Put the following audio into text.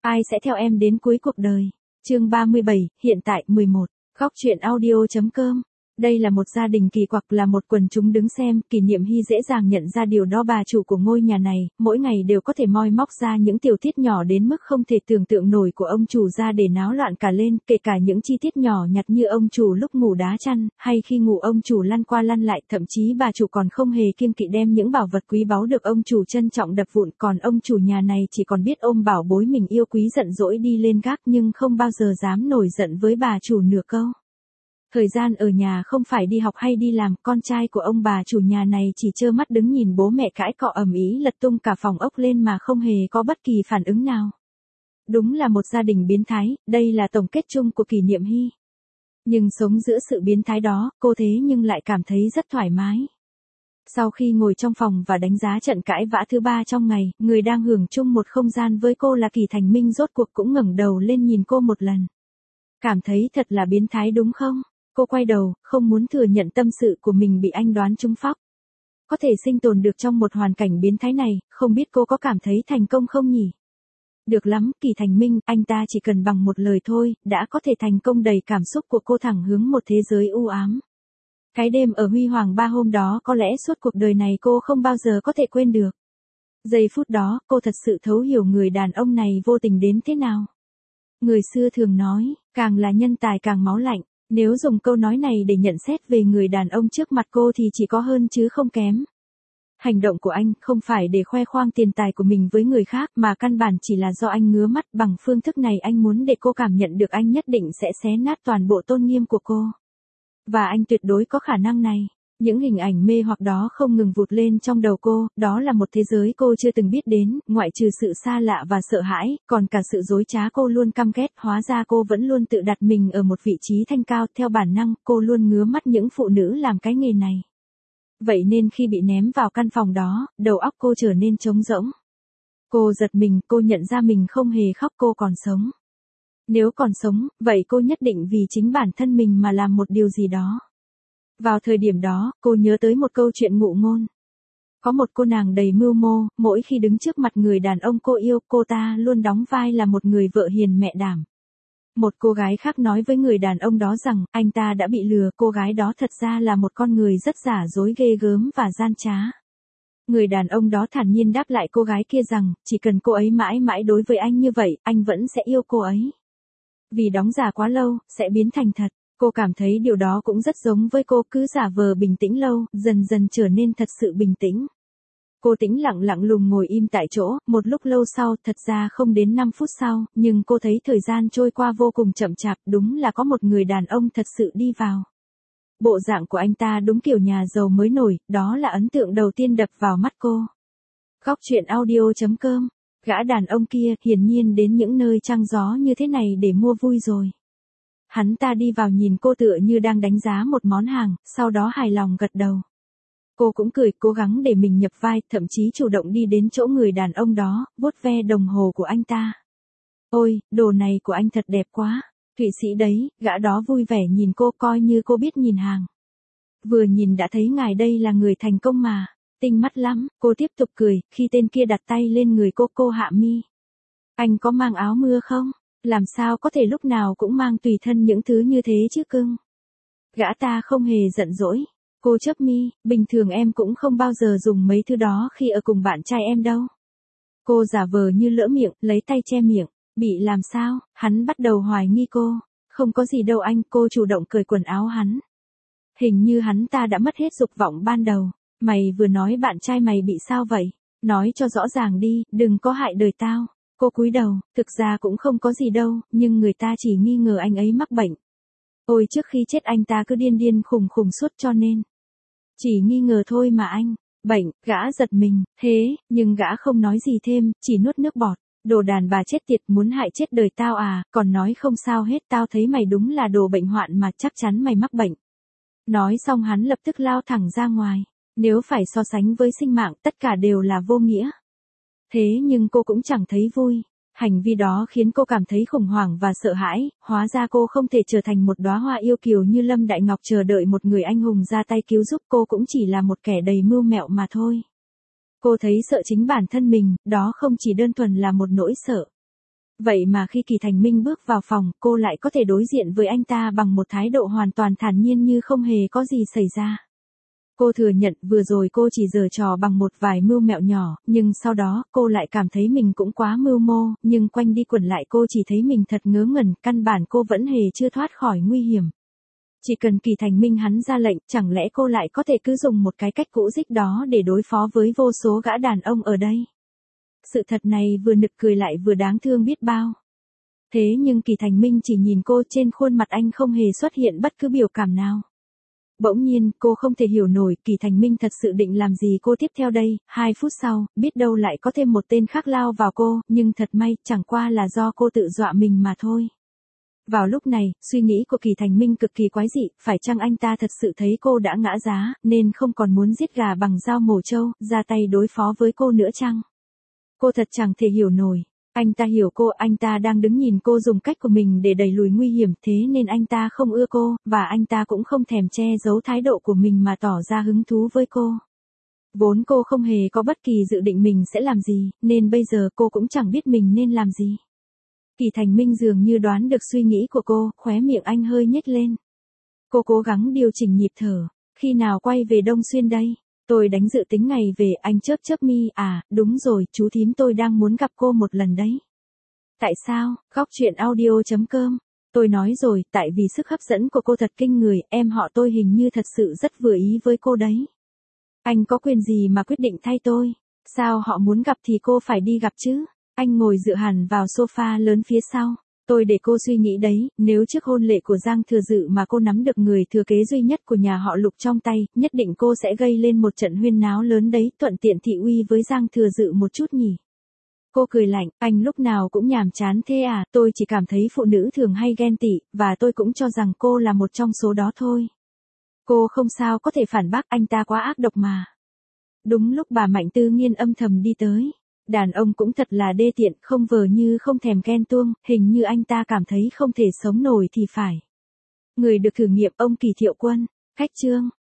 Ai sẽ theo em đến cuối cuộc đời? Chương 37, hiện tại 11. Góc truyện audio.com. Đây là một gia đình kỳ quặc, là một quần chúng đứng xem. Kỷ Niệm Hy dễ dàng nhận ra điều đó. Bà chủ của ngôi nhà này, mỗi ngày đều có thể moi móc ra những tiểu tiết nhỏ đến mức không thể tưởng tượng nổi của ông chủ ra để náo loạn cả lên, kể cả những chi tiết nhỏ nhặt như ông chủ lúc ngủ đá chăn, hay khi ngủ ông chủ lăn qua lăn lại. Thậm chí bà chủ còn không hề kiêng kỵ đem những bảo vật quý báu được ông chủ trân trọng đập vụn, còn ông chủ nhà này chỉ còn biết ôm bảo bối mình yêu quý giận dỗi đi lên gác, nhưng không bao giờ dám nổi giận với bà chủ nửa câu. Thời gian ở nhà không phải đi học hay đi làm, con trai của ông bà chủ nhà này chỉ trơ mắt đứng nhìn bố mẹ cãi cọ ầm ĩ lật tung cả phòng ốc lên mà không hề có bất kỳ phản ứng nào. Đúng là một gia đình biến thái, đây là tổng kết chung của Kỷ Niệm Hy. Nhưng sống giữa sự biến thái đó, cô thế nhưng lại cảm thấy rất thoải mái. Sau khi ngồi trong phòng và đánh giá trận cãi vã thứ ba trong ngày, người đang hưởng chung một không gian với cô là Kỳ Thành Minh rốt cuộc cũng ngẩng đầu lên nhìn cô một lần. Cảm thấy thật là biến thái đúng không? Cô quay đầu, không muốn thừa nhận tâm sự của mình bị anh đoán trúng phóc. Có thể sinh tồn được trong một hoàn cảnh biến thái này, không biết cô có cảm thấy thành công không nhỉ? Được lắm, Kỳ Thành Minh, anh ta chỉ cần bằng một lời thôi, đã có thể thành công. Đầy cảm xúc của cô thẳng hướng một thế giới u ám. Cái đêm ở Huy Hoàng Ba hôm đó có lẽ suốt cuộc đời này cô không bao giờ có thể quên được. Giây phút đó, cô thật sự thấu hiểu người đàn ông này vô tình đến thế nào. Người xưa thường nói, càng là nhân tài càng máu lạnh. Nếu dùng câu nói này để nhận xét về người đàn ông trước mặt cô thì chỉ có hơn chứ không kém. Hành động của anh không phải để khoe khoang tiền tài của mình với người khác, mà căn bản chỉ là do anh ngứa mắt. Bằng phương thức này anh muốn để cô cảm nhận được anh nhất định sẽ xé nát toàn bộ tôn nghiêm của cô. Và anh tuyệt đối có khả năng này. Những hình ảnh mê hoặc đó không ngừng vụt lên trong đầu cô, đó là một thế giới cô chưa từng biết đến, ngoại trừ sự xa lạ và sợ hãi, còn cả sự dối trá cô luôn căm ghét. Hóa ra cô vẫn luôn tự đặt mình ở một vị trí thanh cao, theo bản năng, cô luôn ngứa mắt những phụ nữ làm cái nghề này. Vậy nên khi bị ném vào căn phòng đó, đầu óc cô trở nên trống rỗng. Cô giật mình, cô nhận ra mình không hề khóc, cô còn sống. Nếu còn sống, vậy cô nhất định vì chính bản thân mình mà làm một điều gì đó. Vào thời điểm đó, cô nhớ tới một câu chuyện ngụ ngôn. Có một cô nàng đầy mưu mô, mỗi khi đứng trước mặt người đàn ông cô yêu, cô ta luôn đóng vai là một người vợ hiền mẹ đảm. Một cô gái khác nói với người đàn ông đó rằng, anh ta đã bị lừa, cô gái đó thật ra là một con người rất giả dối, ghê gớm và gian trá. Người đàn ông đó thản nhiên đáp lại cô gái kia rằng, chỉ cần cô ấy mãi mãi đối với anh như vậy, anh vẫn sẽ yêu cô ấy. Vì đóng giả quá lâu, sẽ biến thành thật. Cô cảm thấy điều đó cũng rất giống với cô, cứ giả vờ bình tĩnh lâu, dần dần trở nên thật sự bình tĩnh. Cô tĩnh lặng lặng lùng ngồi im tại chỗ, một lúc lâu sau, thật ra không đến 5 phút sau, nhưng cô thấy thời gian trôi qua vô cùng chậm chạp. Đúng là có một người đàn ông thật sự đi vào. Bộ dạng của anh ta đúng kiểu nhà giàu mới nổi, đó là ấn tượng đầu tiên đập vào mắt cô. Góc truyện audio.com. Gã đàn ông kia hiển nhiên đến những nơi trăng gió như thế này để mua vui rồi. Hắn ta đi vào nhìn cô tựa như đang đánh giá một món hàng, sau đó hài lòng gật đầu. Cô cũng cười, cố gắng để mình nhập vai, thậm chí chủ động đi đến chỗ người đàn ông đó, vuốt ve đồng hồ của anh ta. Ôi, đồ này của anh thật đẹp quá. Thụy Sĩ đấy, gã đó vui vẻ nhìn cô, coi như cô biết nhìn hàng. Vừa nhìn đã thấy ngài đây là người thành công mà. Tinh mắt lắm, cô tiếp tục cười, khi tên kia đặt tay lên người cô hạ mi. Anh có mang áo mưa không? Làm sao có thể lúc nào cũng mang tùy thân những thứ như thế chứ cưng? Gã ta không hề giận dỗi. Cô chớp mi, bình thường em cũng không bao giờ dùng mấy thứ đó khi ở cùng bạn trai em đâu. Cô giả vờ như lỡ miệng, lấy tay che miệng. Bị làm sao? Hắn bắt đầu hoài nghi cô. Không có gì đâu anh, cô chủ động cởi quần áo hắn. Hình như hắn ta đã mất hết dục vọng ban đầu. Mày vừa nói bạn trai mày bị sao vậy? Nói cho rõ ràng đi, đừng có hại đời tao. Cô cúi đầu, thực ra cũng không có gì đâu, nhưng người ta chỉ nghi ngờ anh ấy mắc bệnh. Ôi trước khi chết anh ta cứ điên điên khùng khùng suốt cho nên. Chỉ nghi ngờ thôi mà anh. Bệnh, gã giật mình, thế, nhưng gã không nói gì thêm, chỉ nuốt nước bọt. Đồ đàn bà chết tiệt, muốn hại chết đời tao à, còn nói không sao hết, tao thấy mày đúng là đồ bệnh hoạn mà, chắc chắn mày mắc bệnh. Nói xong hắn lập tức lao thẳng ra ngoài. Nếu phải so sánh với sinh mạng, tất cả đều là vô nghĩa. Thế nhưng cô cũng chẳng thấy vui. Hành vi đó khiến cô cảm thấy khủng hoảng và sợ hãi, hóa ra cô không thể trở thành một đóa hoa yêu kiều như Lâm Đại Ngọc chờ đợi một người anh hùng ra tay cứu giúp, cô cũng chỉ là một kẻ đầy mưu mẹo mà thôi. Cô thấy sợ chính bản thân mình, đó không chỉ đơn thuần là một nỗi sợ. Vậy mà khi Kỳ Thành Minh bước vào phòng, cô lại có thể đối diện với anh ta bằng một thái độ hoàn toàn thản nhiên như không hề có gì xảy ra. Cô thừa nhận vừa rồi cô chỉ giở trò bằng một vài mưu mẹo nhỏ, nhưng sau đó cô lại cảm thấy mình cũng quá mưu mô, nhưng quanh đi quẩn lại cô chỉ thấy mình thật ngớ ngẩn, căn bản cô vẫn hề chưa thoát khỏi nguy hiểm. Chỉ cần Kỳ Thành Minh hắn ra lệnh, chẳng lẽ cô lại có thể cứ dùng một cái cách cũ dích đó để đối phó với vô số gã đàn ông ở đây? Sự thật này vừa nực cười lại vừa đáng thương biết bao. Thế nhưng Kỳ Thành Minh chỉ nhìn cô, trên khuôn mặt anh không hề xuất hiện bất cứ biểu cảm nào. Bỗng nhiên, cô không thể hiểu nổi Kỳ Thành Minh thật sự định làm gì cô tiếp theo đây. 2 phút sau, biết đâu lại có thêm một tên khác lao vào cô, nhưng thật may, chẳng qua là do cô tự dọa mình mà thôi. Vào lúc này, suy nghĩ của Kỳ Thành Minh cực kỳ quái dị, phải chăng anh ta thật sự thấy cô đã ngã giá, nên không còn muốn giết gà bằng dao mổ trâu, ra tay đối phó với cô nữa chăng? Cô thật chẳng thể hiểu nổi. Anh ta hiểu cô, anh ta đang đứng nhìn cô dùng cách của mình để đẩy lùi nguy hiểm, thế nên anh ta không ưa cô, và anh ta cũng không thèm che giấu thái độ của mình mà tỏ ra hứng thú với cô. Vốn cô không hề có bất kỳ dự định mình sẽ làm gì, nên bây giờ cô cũng chẳng biết mình nên làm gì. Kỳ Thành Minh dường như đoán được suy nghĩ của cô, khóe miệng anh hơi nhếch lên. Cô cố gắng điều chỉnh nhịp thở. Khi nào quay về Đông Xuyên đây? Tôi đánh dự tính ngày về, anh chớp chớp mi, đúng rồi, chú thím tôi đang muốn gặp cô một lần đấy. Tại sao? Góc truyện audio.com. Tôi nói rồi, tại vì sức hấp dẫn của cô thật kinh người, em họ tôi hình như thật sự rất vừa ý với cô đấy. Anh có quyền gì mà quyết định thay tôi? Sao họ muốn gặp thì cô phải đi gặp chứ? Anh ngồi dựa hẳn vào sofa lớn phía sau. Tôi để cô suy nghĩ đấy, nếu trước hôn lễ của Giang Thừa Dự mà cô nắm được người thừa kế duy nhất của nhà họ Lục trong tay, nhất định cô sẽ gây lên một trận huyên náo lớn đấy, thuận tiện thị uy với Giang Thừa Dự một chút nhỉ. Cô cười lạnh, anh lúc nào cũng nhàm chán thế à, tôi chỉ cảm thấy phụ nữ thường hay ghen tị, và tôi cũng cho rằng cô là một trong số đó thôi. Cô không sao có thể phản bác, anh ta quá ác độc mà. Đúng lúc bà Mạnh Tư Nghiên âm thầm đi tới. Đàn ông cũng thật là đê tiện, không vờ như không thèm ghen tuông, hình như anh ta cảm thấy không thể sống nổi thì phải. Người được thử nghiệm ông Kỳ Thiệu Quân. Khách chương.